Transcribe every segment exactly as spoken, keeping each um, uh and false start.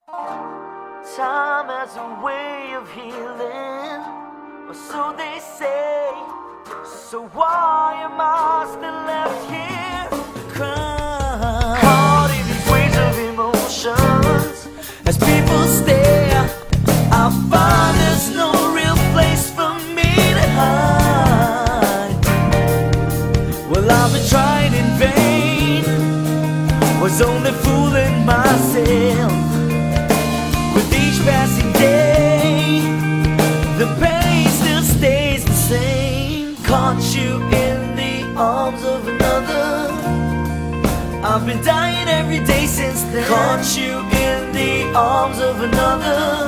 Time has a way of healing, or so they say. So why am I still left here crying? Caught in these waves of emotions, as people stare, I find there's no real place for me to hide. Well, I've been trying in vain, was only fooling myself. With each passing day, the pain still stays the same. Caught you in the arms of another. I've been dying every day since then. Caught you in the arms of another.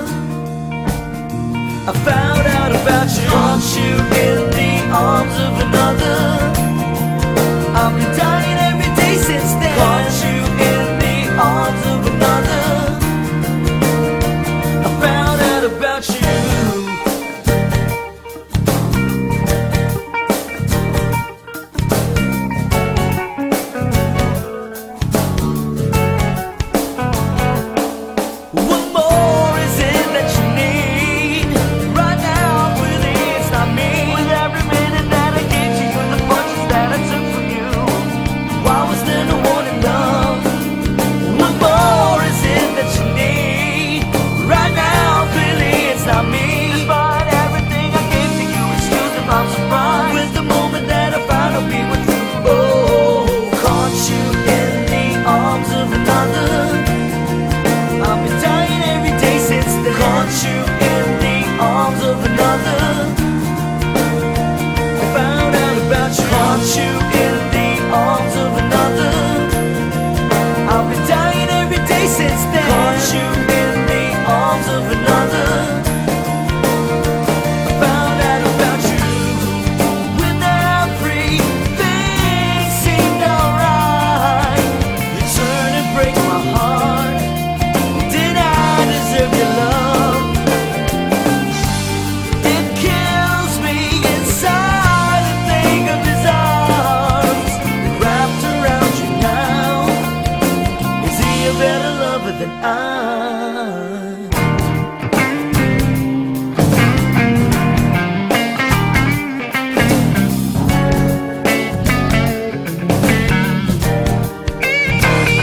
I found out about you. Caught you in the arms of another. I've been dying every day since then. Caught you in the arms of another. About you. What more is it that you need? Right now, really, it's not me. With every minute that I gave to you and the punches that I took from you, why was there no one enough? What more is it that you need? Right now, not me. Despite everything I gave to you, excuse if I'm surprised with the moment that I found out we were through. Oh, caught you in the arms of another. I've been dying every day since then. Caught you in the arms of another. I found out about you. Caught you in the arms of another. I've been dying every day since then. Caught you in the arms of another. Than I.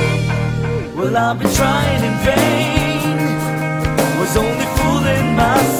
Well, I've been trying in vain, was only fooling myself.